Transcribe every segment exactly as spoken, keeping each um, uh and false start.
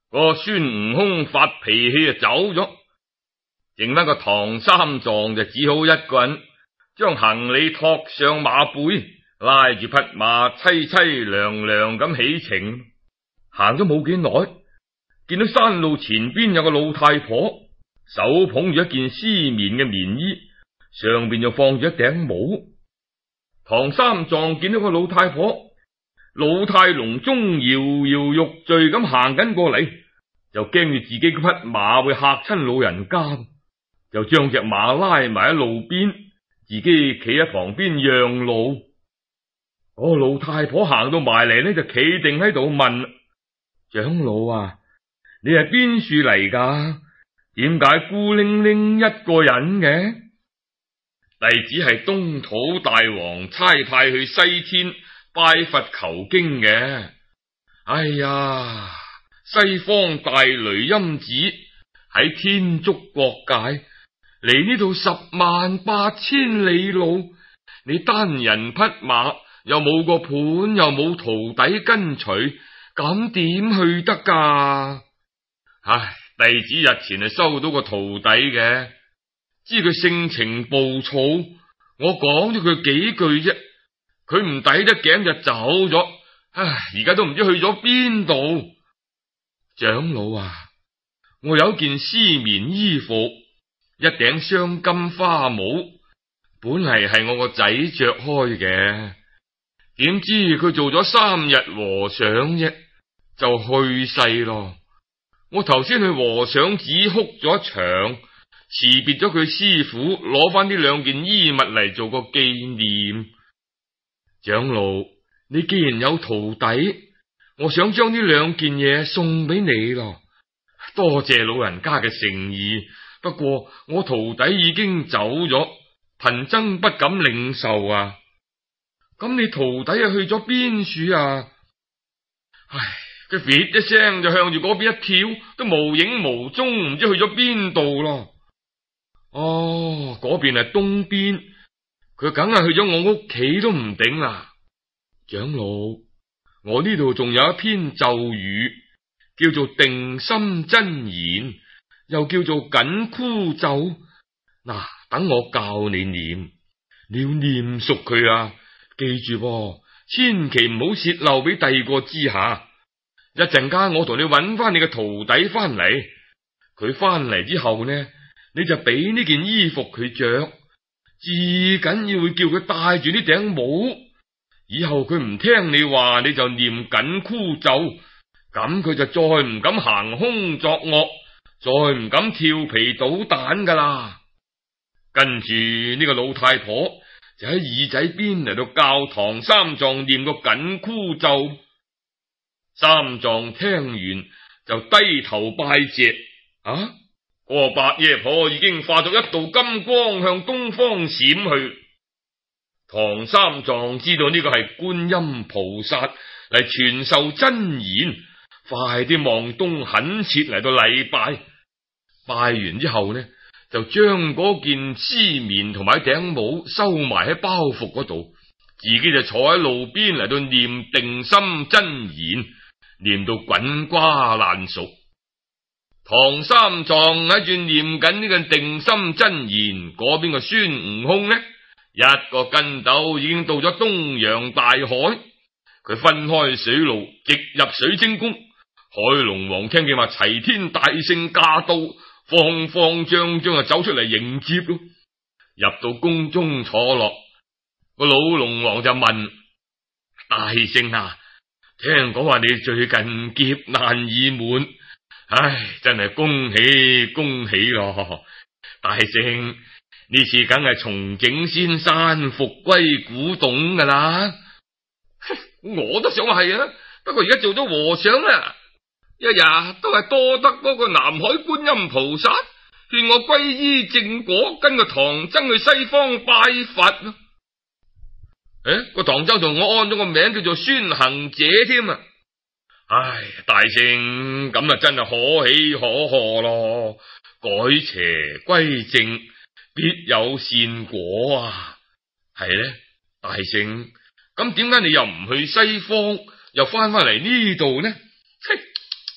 個孫悟空發脾氣就走咗，剩翻個唐三藏就只好一個人將行李托上馬背，拉住匹馬淒淒涼涼咁起程。行咗冇幾耐，見到山路前邊有個老太婆，手捧住一件絲綿嘅棉衣，上邊就放住一頂帽。唐三藏見到個老太婆，老態龍鍾，搖搖欲墜咁行緊過嚟，就驚住自己嗰匹馬會嚇親老人家，就將隻馬拉埋喺路邊，自己企喺旁邊讓路。嗰個老太婆行到埋嚟呢，就企定喺度問：長老啊，你係邊處嚟噶？點解孤零零一個人嘅？弟子係東土大王差派去西天拜佛求經嘅。哎呀，西方大雷音寺喺天竺國界，嚟呢度十萬八千里路，你單人匹馬，又冇個伴，又冇徒弟跟隨，咁點去得噶？唉，弟子日前係收到個徒弟嘅，知佢性情暴躁，我講咗佢幾句啫，佢唔抵得頸就走咗。唉，而家都唔知去咗邊度。長老啊，我有一件絲綿衣服，一頂鑲金花帽，本嚟係我個仔着開嘅，點知佢做咗三日和尚啫，就去世咯。我頭先去和尚寺哭咗一場，辭別咗佢師傅，攞翻呢兩件衣物嚟做個紀念。長老，你既然有徒弟，我想將呢兩件嘢送俾你咯。多謝老人家嘅誠意，不過我徒弟已經走咗，貧僧不敢領受啊。咁你徒弟啊去咗邊處啊？唉，佢咇一聲就向住嗰邊一跳，都無影無蹤，唔知去咗邊度咯。哦，嗰邊係東邊，佢梗係去咗我屋企都唔定啦。長老，我呢度仲有一篇咒語，叫做定心真言，又叫做緊箍咒。嗱，等我教你念，你要念熟佢啊！記住噃，千祈唔好洩漏俾第二個知下。一陣間我同你揾翻你嘅徒弟翻嚟，佢翻嚟之後呢，你就俾呢件衣服佢着，至緊要會叫佢戴住呢頂帽。以後佢唔聽你話，你就念緊箍咒，咁佢就再唔敢行凶作惡，再唔敢調皮搗蛋噶啦。跟住呢個老太婆就喺耳仔邊嚟到教唐三藏念個緊箍咒。三藏聽完就低頭拜謝。啊，個白夜婆已經化作一道金光向東方閃去。唐三藏知道呢個係觀音菩薩嚟傳授真言，快啲望東懇切嚟到禮拜。拜完之後呢，就將嗰件絲綿同埋頂帽收埋喺包袱嗰度，自己就坐喺路邊嚟到念定心真言，念到滾瓜爛熟。唐三藏喺住念緊呢個定心真言，嗰邊個孫悟空呢，一個筋斗已經到咗東洋大海，佢分開水路直入水晶宮。海龍王聽見話齊天大聖駕到，慌慌張張就走出嚟迎接咯。入到宮中坐落，個老龍王就問：大聖啊，聽講話你最近劫難已滿，唉，真係恭喜恭喜咯！大聖，呢次梗係重整仙山，復歸古董噶啦。我都想話係啊，不過而家做咗和尚啦，一日都係多得嗰個南海觀音菩薩勸我皈依正果，跟個唐僧去西方拜佛。誒，個唐僧同我按咗個名叫做孫行者添啊！唉，大聖咁啊，真係可喜可賀咯！改邪歸正，必有善果啊！係咧，大聖，咁點解你又唔去西方，又翻翻嚟呢度呢？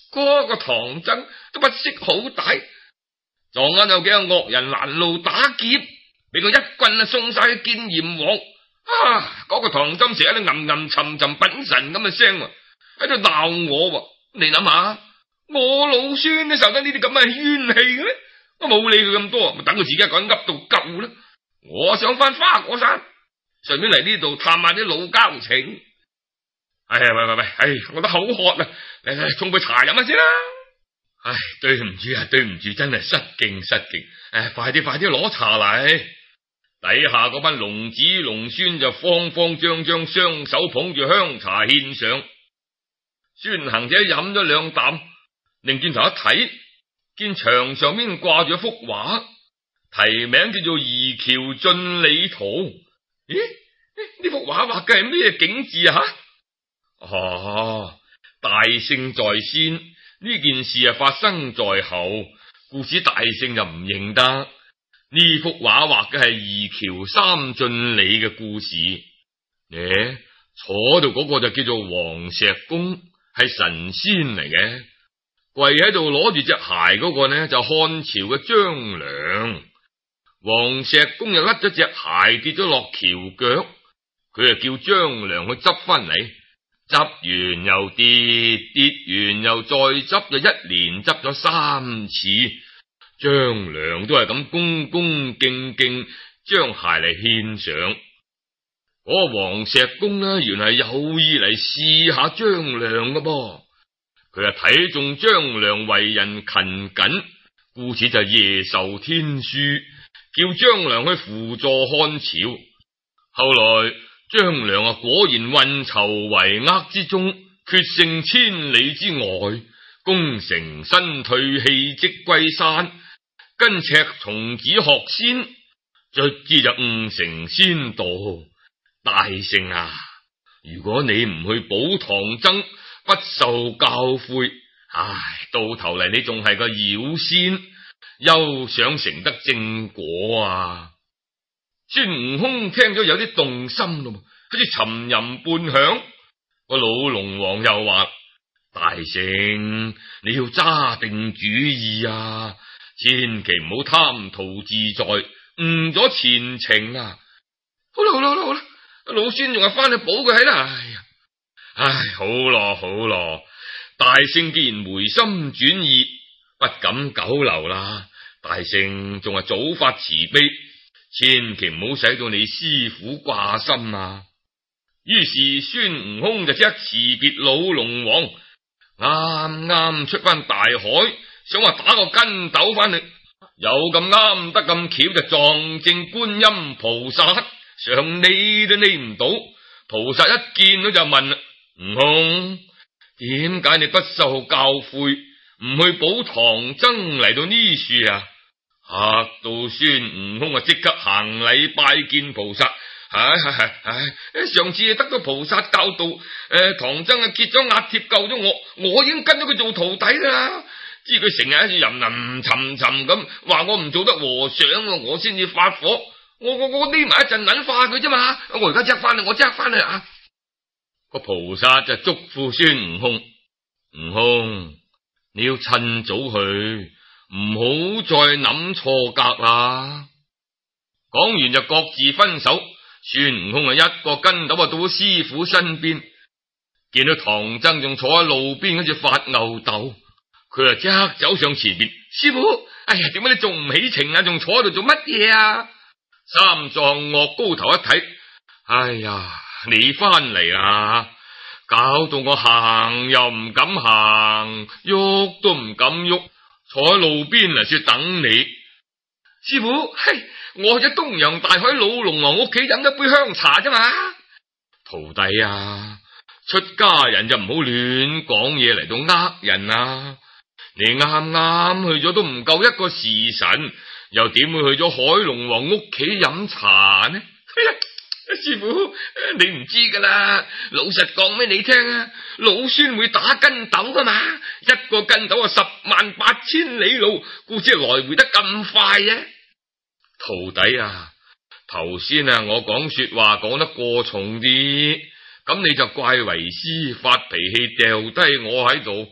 嗰個唐僧都不識好歹，撞啱有幾個惡人攔路打劫，俾佢一棍啊送晒去見閻王。啊！嗰、那個唐僧成日都吟吟沉沉品神咁嘅聲，喺度鬧我。你諗下，我老孫都受得呢啲咁嘅冤氣嘅咩？我冇理佢咁多，咪等佢自己一個人噏到夠啦。我想翻花果山，順便嚟呢度探下啲老交情。哎呀，喂喂喂，哎，我都口渴啊！嚟嚟，沖杯茶飲下先啦。唉，對唔住啊，對唔住，真係失敬失敬。唉，快啲快啲攞茶嚟。底下嗰班龍子龍孫就慌慌張張，雙手捧住香茶獻上。孫行者飲咗兩啖，擰轉頭一睇，見牆上面掛住一幅畫，題名叫做《移橋進理圖》。咦？呢幅畫畫嘅係咩景致啊？哦，大聖在先，呢件事啊發生在後，故此大聖就唔認得。呢幅畫畫嘅係移橋三進理嘅故事。誒，坐度嗰個就叫做黃石公，係神仙嚟嘅。跪喺度攞住隻鞋嗰個呢，就漢朝嘅張良。黃石公又甩咗隻鞋跌咗落橋腳，佢就叫張良去執翻嚟，執完又跌，跌完又再執，就一連執咗三次。張良都係咁恭恭敬敬將鞋嚟獻上。嗰個黃石公呢，原來有意嚟試下張良噶噃。佢啊睇中張良為人勤謹，故此就夜授天書，叫張良去輔助漢朝。後來張良啊果然運籌帷幄之中，決勝千里之外，功成身退，棄職歸山，跟赤松子學仙，卒之就悟成仙道。大聖啊，如果你唔去保唐僧，不受教誨，唉，到頭嚟你仲係個妖仙，休想成得正果啊！孫悟空聽咗有啲動心咯，好似沉吟半響。個老龍王又話：大聖，你要揸定主意啊！千祈唔好貪圖自在，誤咗前程啊！好啦好啦好啦好啦，老孫仲係翻去保佢喺啦。哎呀，唉，好咯好咯，大聖既然回心轉意，不敢久留啦。大聖仲係早發慈悲，千祈唔好使到你師父掛心啊！於是孫悟空就即刻辭別老龍王，啱啱出翻大海，想話打個筋斗翻去，有咁啱得咁巧就撞正觀音菩薩，想匿都匿唔到。菩薩一見到就問：悟空，點解你不受教誨，唔去保唐僧嚟到呢處啊？嚇到孫悟空啊，即刻行禮拜見菩薩。唉唉唉！上次得到菩薩教導，誒、呃，唐僧啊結咗壓貼救咗我，我已經跟咗佢做徒弟啦。知佢成日喺度吟吟沉沉咁話我唔做得和尚，我先至發火。我我我匿埋一陣諗化佢啫嘛。我而家即刻翻去，我即刻翻去啊！個菩薩就囑咐孫悟空：悟空，你要趁早去，唔好再諗錯格啦。講完就各自分手。孫悟空啊，一個筋斗啊到咗師傅身邊，見到唐僧仲坐喺路邊好似發吽斗，佢啊即刻走上前邊：師傅，哎呀，點解你仲唔起程啊？仲坐喺度做乜嘢啊？三藏岳高頭一睇，哎呀，你翻嚟啦，搞到我行又唔敢行，喐都唔敢喐，坐喺路邊嚟說等你。師傅，嘿，我去咗東洋大海老龍王屋企飲一杯香茶啫嘛。徒弟啊，出家人就唔好亂講嘢嚟到呃人啊。你啱啱去咗都唔夠一個時辰，又點會去咗海龍王屋企飲茶呢？師傅，你唔知噶啦，老實講俾你聽啊，老孫會打筋斗噶嘛，一個筋斗啊十萬八千里路，故此來回得咁快啊！徒弟啊，頭先啊我講說話講得過重啲，咁你就怪為師發脾氣掉低我喺度，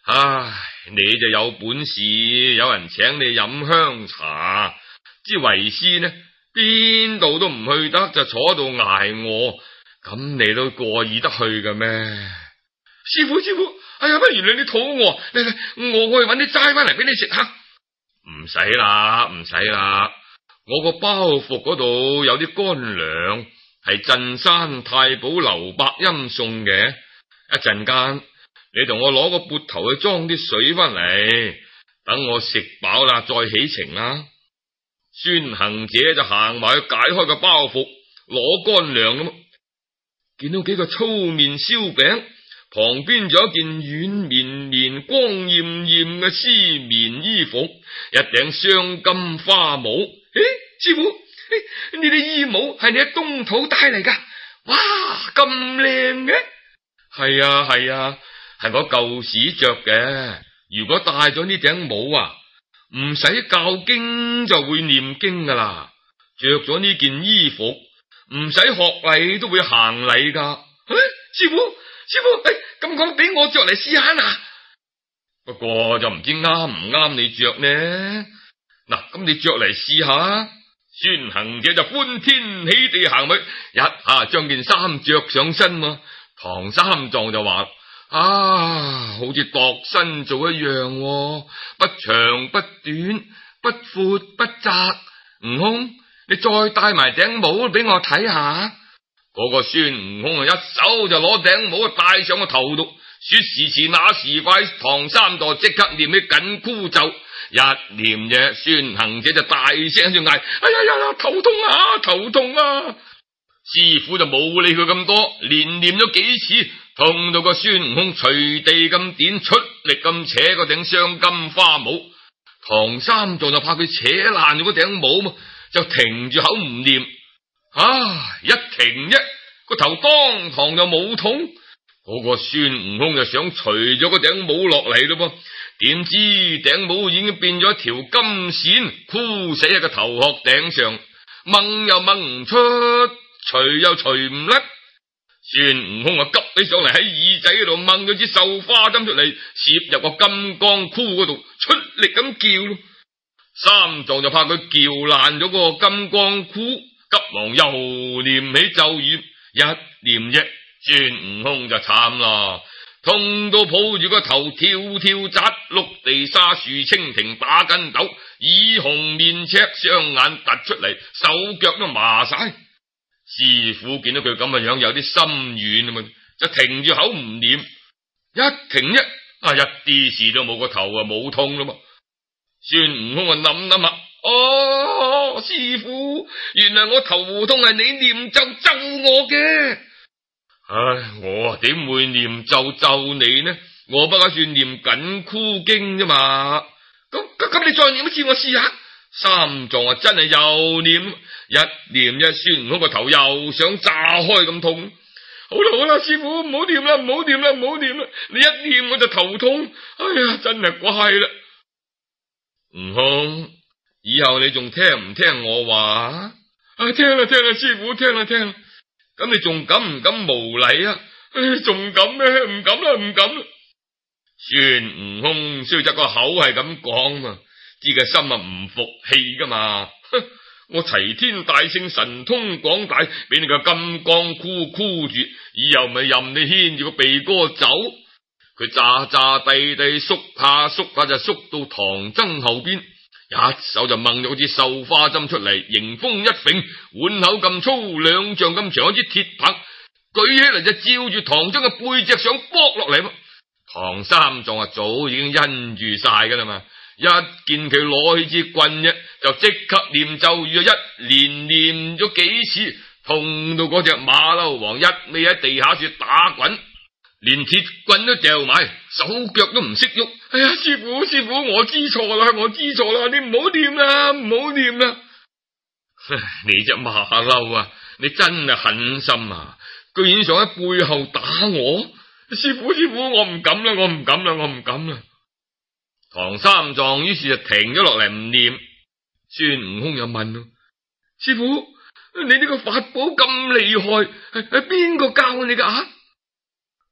唉，你就有本事，有人請你飲香茶，之為師呢，邊度都唔去得，就坐度挨餓，咁你都過意得去嘅咩？師傅師傅，哎呀，不如你你肚餓，嚟嚟，我我去搵啲齋翻嚟俾你食下。唔使啦，唔使啦，我個包袱嗰度有啲乾糧，係鎮山太保劉伯音送嘅。一陣間你同我攞個缽頭去裝啲水翻嚟，等我食飽啦再起程啦。孫行者就行埋去解開個包袱，攞乾糧咁，見到幾個粗麵燒餅，旁邊仲有一件軟綿綿、光艷艷嘅絲棉衣服，一頂雙金花帽。誒，師傅，誒，呢啲衣帽係你喺東土帶嚟噶？哇，咁靚嘅！係啊係啊，係我舊時着嘅。如果戴咗呢頂帽啊，唔使教經就會念經噶啦。着咗呢件衣服，唔使學禮都會行禮噶。誒，師傅師傅，誒，咁講俾我着嚟試下啦。不過就唔知啱唔啱你着呢？嗱，咁你着嚟試下。孫行者就歡天喜地行去，一下將件衫着上身嘛。唐三藏就話：啊，好似度身做一樣，不長不短，不闊不窄。悟空，你再戴埋頂帽俾我睇下。嗰個孫悟空啊，一手就攞頂帽戴上個頭度，說時遲那時快，唐三藏即刻念起緊箍咒，一念啫，孫行者就大聲就嗌：哎呀呀呀，頭痛啊，頭痛啊！師傅就冇理佢咁多，連念咗幾次，痛到個孫悟空隨地咁點，出力咁扯嗰頂雙金花帽。唐三藏就怕佢扯爛咗嗰頂帽嘛，就停住口唔念。啊！一停一個頭當堂就冇痛，嗰個孫悟空就想除咗嗰頂帽落嚟咯噃，點知頂帽已經變咗一條金線箍死喺個頭殼頂上，掹又掹唔出，除又除唔甩。孫悟空啊，急起上嚟喺耳仔嗰度掹咗支繡花針出嚟，攝入個金剛箍嗰度，出力咁叫咯。三藏就怕佢叫爛咗嗰個金剛箍，急忙又念起咒語，一念啫，孫悟空就慘啦，痛到抱住個頭跳跳紮，碌地沙樹蜻蜓打筋斗，耳紅面赤，雙眼突出嚟，手腳都麻晒。師傅見到佢咁嘅樣，有啲心軟啊嘛，就停住口唔念，一停一啊，一啲事都冇，個頭啊冇痛啦嘛。孫悟空啊諗諗下，哦，師傅，原來我頭痛係你念咒咒我嘅。唉，我點會念咒咒你呢？我不過算念緊箍經啫嘛。咁咁咁，你再念一次我試下。三藏啊，真係又念，一念一，孫悟空個頭又想炸開咁痛。好啦好啦，師傅唔好念啦，唔好念啦，唔好念啦，你一念我就頭痛。哎呀，真係怪啦。悟空，以後你仲聽唔聽我話？啊，聽啦聽啦，師傅聽啦聽啦。咁你仲敢唔敢無禮啊？唉，仲敢咩？唔敢啦唔敢啦。孫悟空雖則個口係咁講嘛，知佢心啊唔服氣噶嘛。我齊天大聖神通廣大，俾你個金剛箍箍住，以後咪任你牽住個鼻哥走。佢詐詐地地縮下縮下就縮到唐僧後邊，一手就掹咗支繡花針出嚟，迎風一揈，碗口咁粗，兩丈咁長一支鐵棒，舉起嚟就照住唐僧嘅背脊上剝落嚟。唐三藏啊，早已經因住晒噶啦嘛，一見佢攞起支棍啫，就即刻念咒語，一連念咗幾次，痛到嗰隻馬騮王一味喺地下處打滾，連鐵棍都掉埋，手腳都唔識喐。哎呀，師傅師傅，我知錯啦，我知錯啦，你唔好念啦，唔好念啦。你隻馬騮啊，你真係狠心啊，居然想喺背後打我。師傅師傅，我唔敢啦，我唔敢啦，我唔敢啦。唐三藏於是就停咗落嚟唔念。孫悟空又問咯：師傅，你呢個法寶咁厲害，係係邊個教你噶？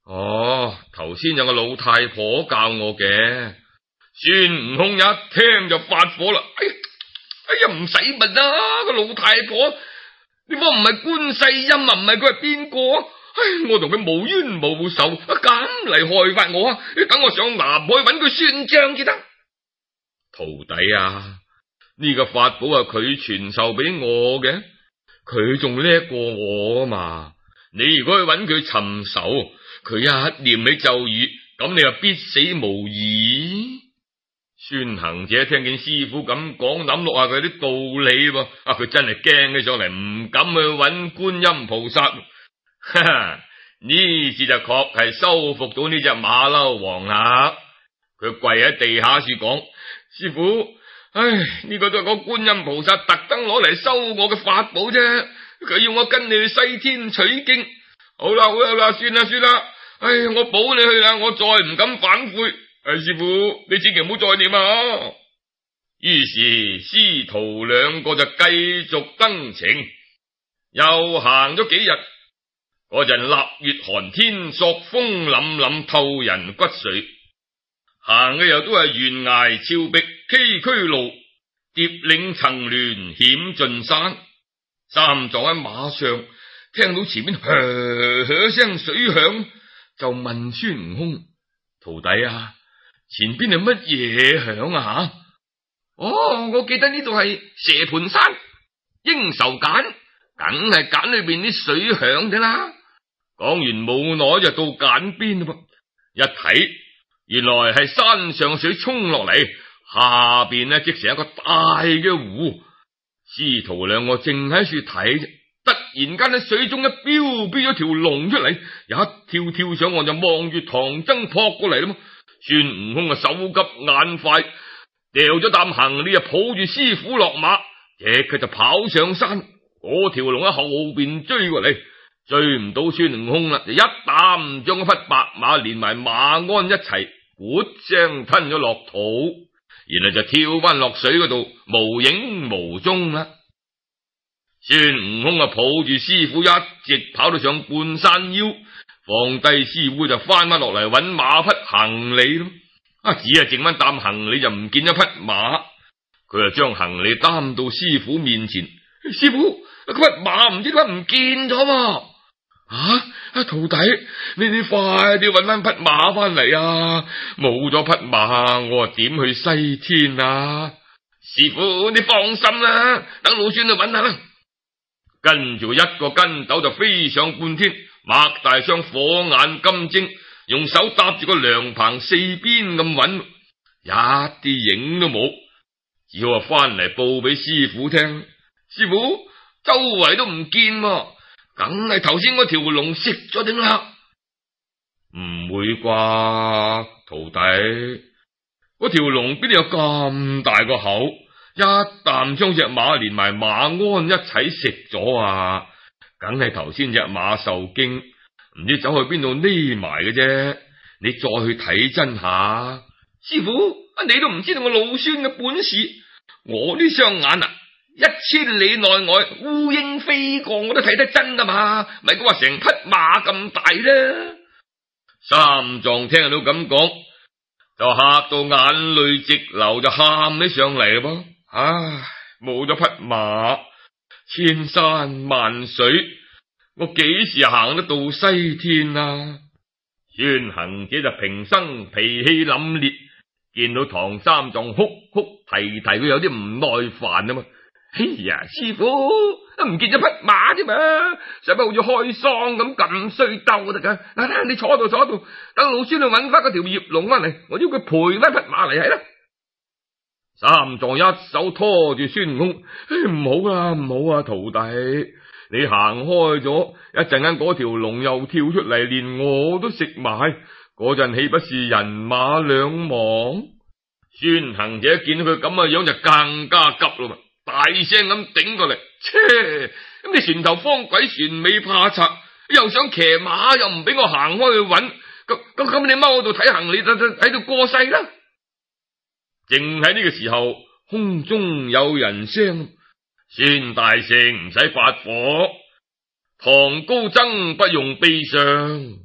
哦，頭先有個老太婆教我嘅。孫悟空一聽就發火啦！哎呀，哎呀，唔使問啦，個老太婆，你話唔係觀世音啊，唔係佢係邊個？唉，我同佢無冤無仇，咁嚟害法我啊！你等我上南海揾佢算賬至得。徒弟啊，呢個法寶係佢傳授俾我嘅，佢仲叻過我啊嘛！你如果去揾佢尋仇，佢一念起咒語，咁你就必死無疑。孫行者聽見師傅咁講，諗落下佢啲道理喎，啊，佢真係驚起上嚟，唔敢去揾觀音菩薩。哈哈，呢次就確係收服到呢隻馬騮王啦。佢跪喺地下處講：師傅，唉，呢個都係個觀音菩薩特登攞嚟收我嘅法寶啫，佢要我跟你去西天取經。好啦好啦好啦，算啦算啦，唉，我保你去啦，我再唔敢反悔。唉，師傅，你千祈唔好再念啊！於是師徒兩個就繼續登程，又行咗幾日。嗰陣臘月寒天，朔風凜凜，透人骨髓。行嘅又都係懸崖峭壁、崎嶇路，疊嶺層巒，險峻山。三藏喺馬上聽到前面噓噓聲水響，就問孫悟空：徒弟啊，前邊係乜嘢響啊？哦，我記得呢度係蛇盤山，應愁澗，梗係澗裏邊啲水響嘅啦。講完冇耐就到澗邊啦噃，一睇原來係山上水沖落嚟，下邊呢即成一個大嘅湖。師徒兩個正喺處睇啫，突然間喺水中一飆，飆咗條龍出嚟，一跳跳上岸就望住唐僧撲過嚟啦嘛。孫悟空啊手急眼快，掉咗擔行李啊，抱住師傅落馬，即刻就跑上山。嗰條龍喺後邊追過嚟，追唔到孫悟空啦，就一啖將嗰匹白馬連埋馬鞍一齊，咕聲吞咗落肚，然後就跳翻落水嗰度，無影無蹤啦。孫悟空啊抱住師傅一直跑到上半山腰，放低師傅就翻翻落嚟揾馬匹行李咯。啊，只係剩翻擔行李就唔見咗匹馬，佢就將行李擔到師傅面前。師傅，嗰匹馬唔知點解唔見咗喎？啊，徒弟，你你快啲揾翻匹馬翻嚟啊！冇咗匹馬，我啊點去西天啊？師傅，你放心啦，等老孫去揾下啦。跟住一個筋斗就飛上半天，擘大雙火眼金睛，用手搭住個涼棚四邊咁揾，一啲影都冇，只好翻嚟報俾師傅聽。師傅，周圍都唔見喎，梗係頭先嗰條龍食咗定啦？唔會啩，徒弟，嗰條龍邊度有咁大個口，一啖將隻馬連埋馬鞍一齊食咗啊！梗係頭先隻馬受驚，唔知走去邊度匿埋嘅啫。你再去睇真下。師傅，你都唔知道我老孫嘅本事，我呢雙眼啊，一千里內外烏蠅飛過我都睇得真噶嘛，咪講話成匹馬咁大啦。三藏聽到咁講，就嚇到眼淚直流，就喊起上嚟噃。唉，冇咗匹馬，千山萬水，我幾時行得到西天啊？孫行者就平生脾氣凜冽，見到唐三藏哭哭啼啼，佢有啲唔耐煩啊嘛。哎呀，師傅，唔見咗匹馬啫嘛，使乜好似開喪咁咁衰鬥得噶？嗱嗱，你坐度坐度，等老孫去揾翻嗰條葉龍翻嚟，我要佢賠翻匹馬嚟係啦。三藏一手拖住孫悟空，唉，唔好啦，唔好啊，徒弟，你行開咗一陣間，嗰條龍又跳出嚟，連我都食埋，嗰陣豈不是人馬兩亡？孫行者見到佢咁嘅樣就更加急啦，大聲咁頂過嚟，切！咁你船頭方鬼，船尾怕賊，又想騎馬，又唔俾我行開去揾，咁咁咁，你踎喺度睇行李，喺度過世啦！正喺呢個時候，空中有人聲：孫大聖唔使發火，唐高僧不用悲傷，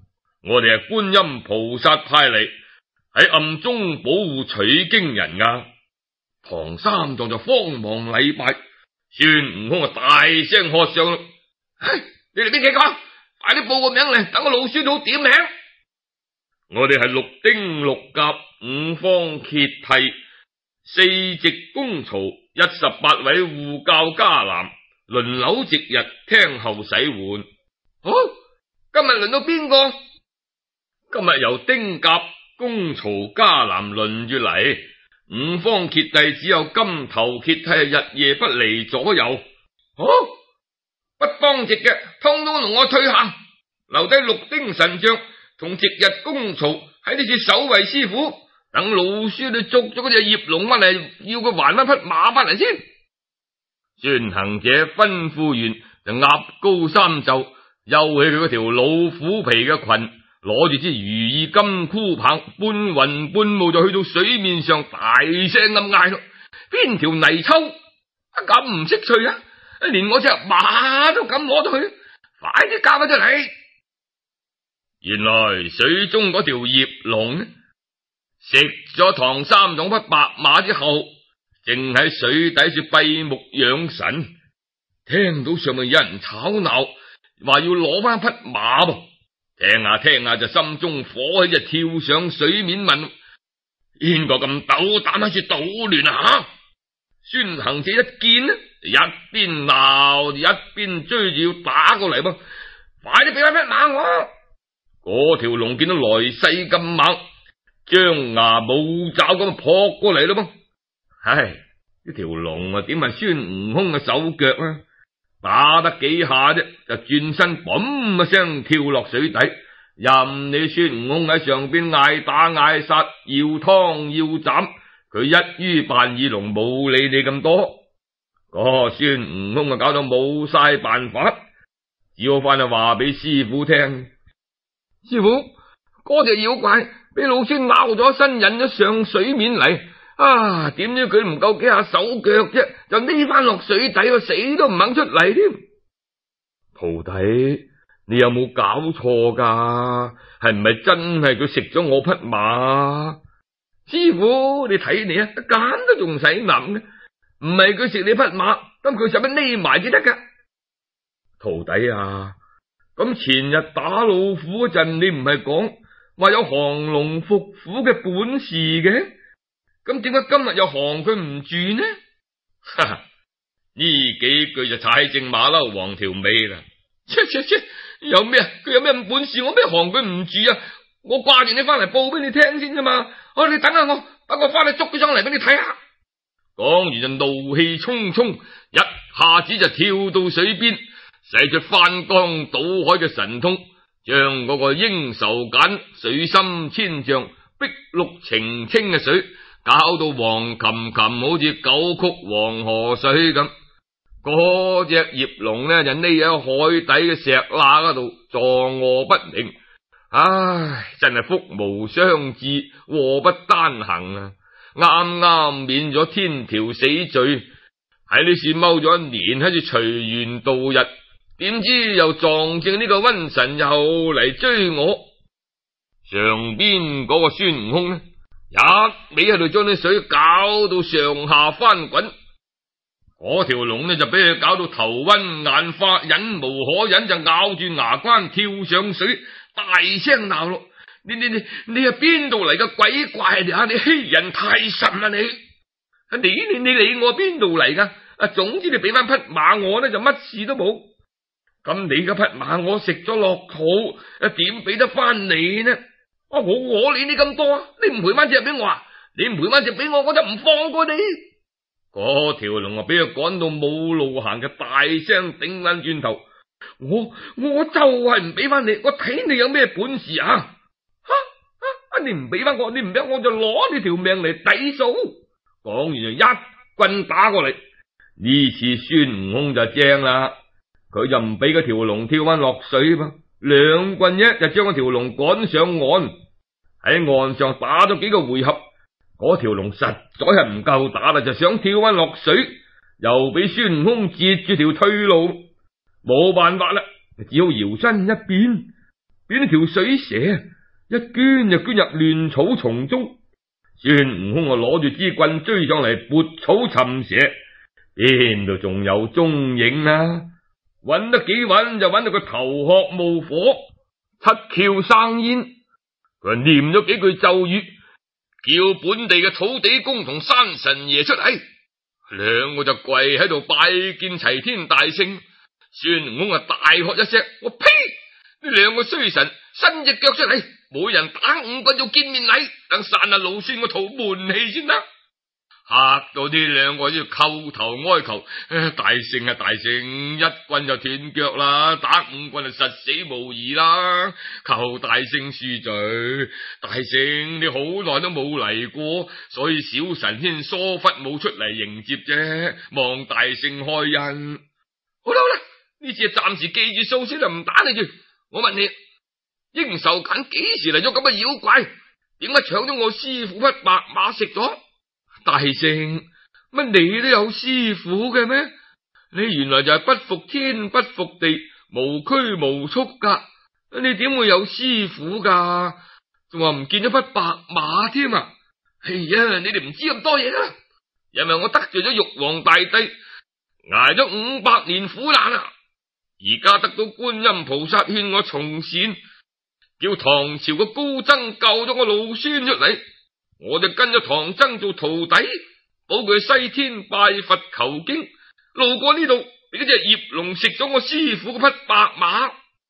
我哋係觀音菩薩派嚟喺暗中保護取經人噶。唐三藏就慌忙禮拜，孫悟空啊大聲喝上咯：唉，你哋邊幾個？快啲報個名嚟，等我老孫好點名。我哋係六丁六甲五方揭替四席公曹一十八位護教伽藍，輪流值日聽候使喚。好、哦，今日輪到邊個？今日由丁甲公曹伽藍輪住嚟，五方揭替只有金頭揭替日夜不離左右。好、哦，不當值嘅，通通同我退下，留低六丁神將同值日公曹喺呢處守衛師傅，等老孫你捉咗嗰隻葉龍翻嚟，要佢還翻匹馬翻嚟先。孫行者吩咐完，就壓高三袖，休起佢嗰條老虎皮嘅裙，攞住支如意金箍棒，半雲半霧就去到水面上，大聲咁嗌咯：邊條泥鰍咁唔識趣啊！連我隻馬都敢攞到去，快啲交翻出嚟！原來水中嗰條葉龍呢，食咗唐三藏匹白馬之後，正喺水底處閉目養神。聽到上面有人吵鬧，話要攞翻匹馬噃。聽下聽下就心中火起，就跳上水面問：邊個咁斗膽喺處搗亂啊？吓！孫行者一見呢，一邊鬧一邊追住要打過嚟噃，快啲俾翻匹馬我！嗰條龍見到來勢咁猛，張牙舞爪咁撲過嚟咯噃。唉，呢條龍啊點係孫悟空嘅手腳啊？打得幾下啫，就轉身嘣一聲跳落水底，任你孫悟空喺上邊嗌打嗌殺，要劏要斬，佢一於扮耳聾，冇理你咁多。嗰個孫悟空啊搞到冇晒辦法，只好翻去話俾師傅聽：師傅，嗰隻妖怪俾老孫咬咗身，引咗上水面嚟。啊！點知佢唔夠幾下手腳啫，就匿翻落水底，我死都唔肯出嚟添。徒弟，你有冇搞錯噶？係唔係真係佢食咗我匹馬？師傅，你睇你啊，一揀都仲使諗嘅。唔係佢食你匹馬，咁佢使乜匿埋至得噶？徒弟啊，咁前日打老虎嗰陣，你唔係講話有降龍伏虎嘅本事嘅？咁點解今日又降佢唔住呢？哈哈，呢幾句就踩正馬騮王條尾啦！切切切，有咩啊？佢有咩本事？我咩降佢唔住啊？我掛住你翻嚟報俾你聽先啫嘛！哦，你等下我，等我翻嚟捉佢上嚟俾你睇下。講完就怒氣沖沖，一下子就跳到水邊，使出翻江倒海嘅神通，將嗰個應仇梘水深千丈、碧綠澄清嘅水，搞到黃琴琴，好似九曲黃河水咁。嗰隻葉龍呢就匿喺海底嘅石罅嗰度，坐臥不寧。唉，真係福無雙至，禍不單行啊！啱啱免咗天條死罪，喺呢處踎咗一年，喺處隨緣度日，點知又撞正呢個瘟神又嚟追我。上邊嗰個孫悟空呢，一味喺度將啲水搞到上下翻滾，嗰條龍呢就俾佢搞到頭暈眼花，忍無可忍，就咬住牙關跳上水，大聲鬧咯：你你你你係邊度嚟嘅鬼怪嚟啊？你欺人太甚啊！你你你你理我邊度嚟噶？啊，總之你俾翻匹馬我呢，就乜事都冇。咁你嘅匹馬我食咗落肚，啊點俾得翻你呢？啊，我我理你咁多啊？你唔賠翻隻俾我啊？你唔賠翻隻俾我，我就唔放過你。嗰條龍啊，俾佢趕到冇路行嘅，大聲頂翻轉頭：我我就係唔俾翻你，我睇你有咩本事啊！哈哈，你唔俾翻我，你唔俾我就攞你條命嚟抵數。講完就一棍打過嚟，呢次孫悟空就正啦，佢就唔俾嗰條龍跳翻落水嘛，兩棍一就將嗰條龍趕上岸。喺岸上打咗幾個回合，嗰條龍實在係唔夠打啦，就想跳翻落水，又俾孫悟空截住條退路，冇辦法啦，只好搖身一變， 變咗條水蛇，一捐就捐入亂草叢中。孫悟空啊攞住支棍追上嚟撥草尋蛇，邊度仲有蹤影啊？揾得幾穩就揾到個頭殼冒火，七竅生煙。佢念咗幾句咒語，叫本地嘅土地公同山神爺出嚟，兩個就跪喺度拜見齊天大聖。孫悟空啊大喝一聲：我呸！呢兩個衰神伸隻腳出嚟，每人打五棍做見面禮，等散下老孫個肚悶氣先得。嚇到呢兩個要叩頭哀求：大聖啊大聖，一棍就斷腳啦，打五棍就實死無疑啦，求大聖恕罪。大聖你好耐都冇嚟過，所以小神仙疏忽冇出嚟迎接啫，望大聖開恩。好啦好啦，呢次暫時記住數先啦，唔打你住。我問你，應壽簡幾時嚟咗咁嘅妖怪？點解搶咗我師傅匹白馬食咗？大聖，乜你都有師傅嘅咩？你原來就係不服天不服地，無拘無束噶，你點會有師傅噶？仲話唔見咗匹白馬添啊！哎呀，你哋唔知咁多嘢啦，因為我得罪咗玉皇大帝，挨咗五百年苦難啊！而家得到觀音菩薩勸我從善，叫唐朝個高僧救咗我老孫出嚟，我就跟咗唐僧做徒弟，保佢西天拜佛求經。路過呢度，俾嗰隻葉龍食咗我師傅嗰匹白馬。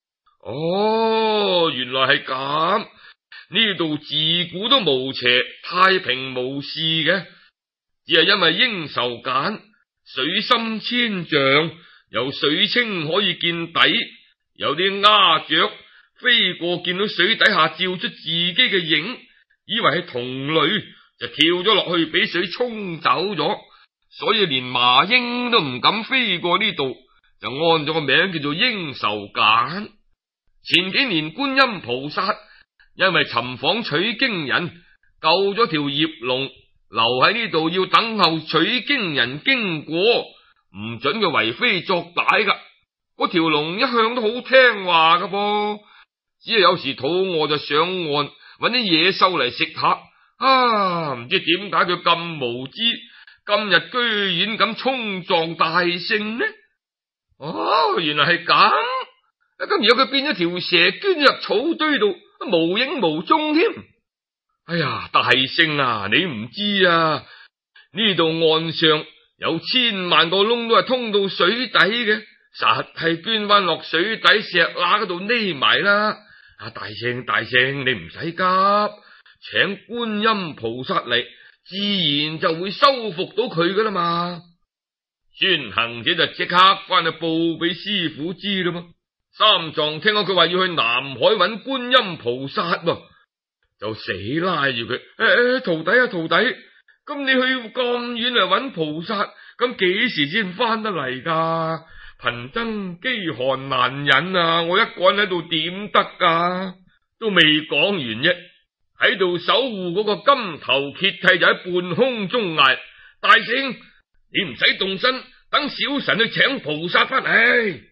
哦，原來係咁，呢度自古都無邪，太平無事嘅，只係因為應壽簡水深千丈，有水清可以見底，有啲鴉雀飛過見到水底下照出自己嘅影，以為係同類，就跳咗落去俾水沖走咗，所以連麻鷹都唔敢飛過呢度，就按咗個名叫做應壽簡。前幾年觀音菩薩因為尋訪取經人，救咗條葉龍，留喺呢度要等候取經人經過，唔准佢為非作歹噶。嗰條龍一向都好聽話噶噃，只係有時肚餓就上岸搵啲野獸嚟食下。啊，唔知點解佢咁無知，今日居然咁衝撞大聖呢？哦，原來係咁。咁而家佢變咗條蛇，捐入草堆度，無影無蹤添。哎呀，大聖啊，你唔知啊，呢度岸上有千萬個窿都係通到水底嘅，實係捐翻落水底石罅嗰度匿埋啦。啊，大聖大聖，你唔使急，請觀音菩薩嚟，自然就會收復到佢噶啦嘛。孫行者就即刻翻去報俾師傅知啦嘛。三藏聽講佢話要去南海揾觀音菩薩喎，就死拉住佢。誒、欸、徒弟啊徒弟，咁你去咁遠嚟揾菩薩，咁幾時先翻得嚟噶？貧僧飢寒難忍啊，我一個人喺度點得噶？都未講完啫，喺度守護嗰個金頭鐵蹄就喺半空中嗌：大聖，你唔使動身，等小神去請菩薩翻嚟。